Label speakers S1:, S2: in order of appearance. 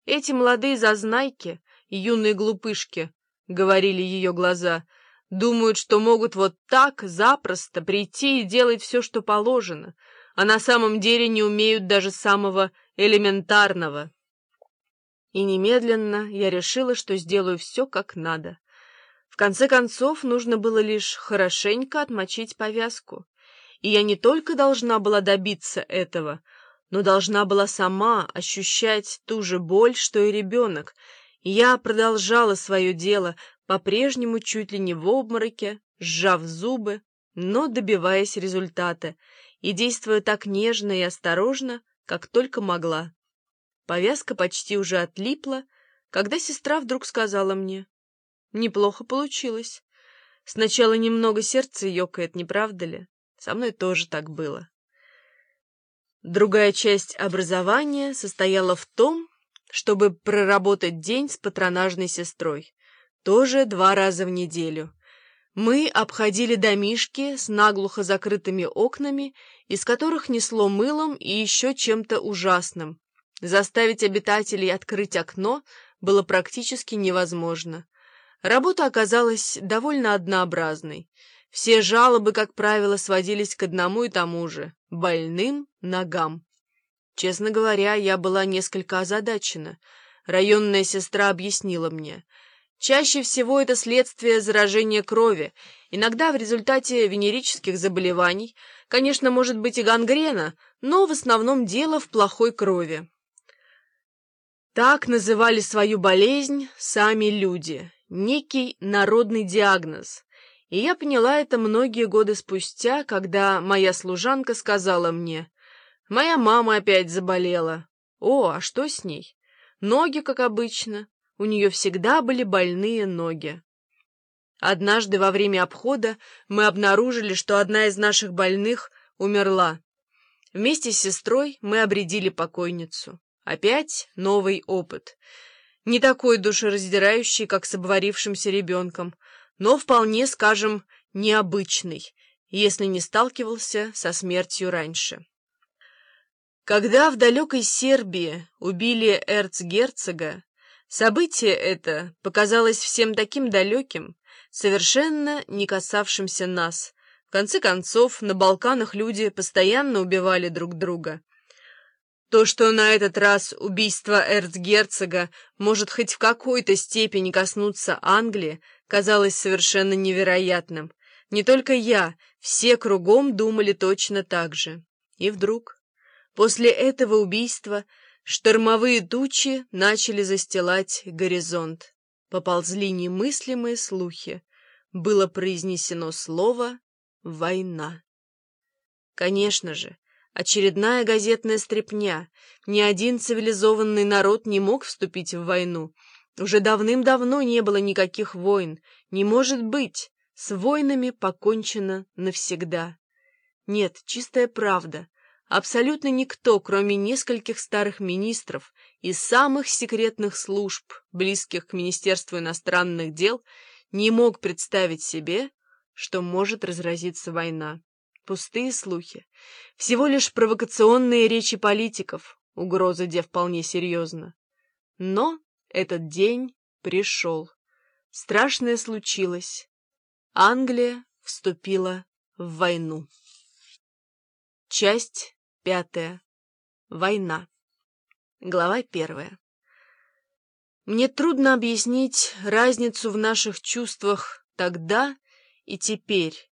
S1: Эти молодые зазнайки, юные глупышки, — говорили ее глаза, — думают, что могут вот так запросто прийти и делать все, что положено, а на самом деле не умеют даже самого элементарного. И немедленно я решила, что сделаю все как надо. В конце концов, нужно было лишь хорошенько отмочить повязку. И я не только должна была добиться этого, но должна была сама ощущать ту же боль, что и ребенок. И я продолжала свое дело, по-прежнему чуть ли не в обмороке, сжав зубы, но добиваясь результата, и действуя так нежно и осторожно, как только могла. Повязка почти уже отлипла, когда сестра вдруг сказала мне: «Неплохо получилось. Сначала немного сердце ёкает, не правда ли? Со мной тоже так было». Другая часть образования состояла в том, чтобы проработать день с патронажной сестрой, тоже 2 раза в неделю. Мы обходили домишки с наглухо закрытыми окнами, из которых несло мылом и еще чем-то ужасным. Заставить обитателей открыть окно было практически невозможно. Работа оказалась довольно однообразной. Все жалобы, как правило, сводились к одному и тому же — больным ногам. Честно говоря, я была несколько озадачена. Районная сестра объяснила мне: чаще всего это следствие заражения крови, иногда в результате венерических заболеваний, конечно, может быть и гангрена, но в основном дело в плохой крови. Так называли свою болезнь сами люди, некий народный диагноз. И я поняла это многие годы спустя, когда моя служанка сказала мне: «Моя мама опять заболела». О, а что с ней? Ноги, как обычно. У нее всегда были больные ноги. Однажды во время обхода мы обнаружили, что одна из наших больных умерла. Вместе с сестрой мы обредили покойницу. Опять новый опыт. Не такой душераздирающий, как с обварившимся ребенком, но вполне, скажем, необычный, если не сталкивался со смертью раньше. Когда в далекой Сербии убили эрцгерцога, событие это показалось всем таким далеким, совершенно не касавшимся нас. В конце концов, на Балканах люди постоянно убивали друг друга. То, что на этот раз убийство эрцгерцога может хоть в какой-то степени коснуться Англии, казалось совершенно невероятным. Не только я, все кругом думали точно так же. И вдруг, после этого убийства, штормовые тучи начали застилать горизонт. Поползли немыслимые слухи. Было произнесено слово «война». Конечно же, очередная газетная стряпня. Ни один цивилизованный народ не мог вступить в войну. Уже давным-давно не было никаких войн. Не может быть. С войнами покончено навсегда. Нет, чистая правда. Абсолютно никто, кроме нескольких старых министров и самых секретных служб, близких к Министерству иностранных дел, не мог представить себе, что может разразиться война. Пустые слухи. Всего лишь провокационные речи политиков, угроза де вполне серьезно. Но этот день пришел. Страшное случилось. Англия вступила в войну. Часть 5. Война. Глава 1. Мне трудно объяснить разницу в наших чувствах тогда и теперь.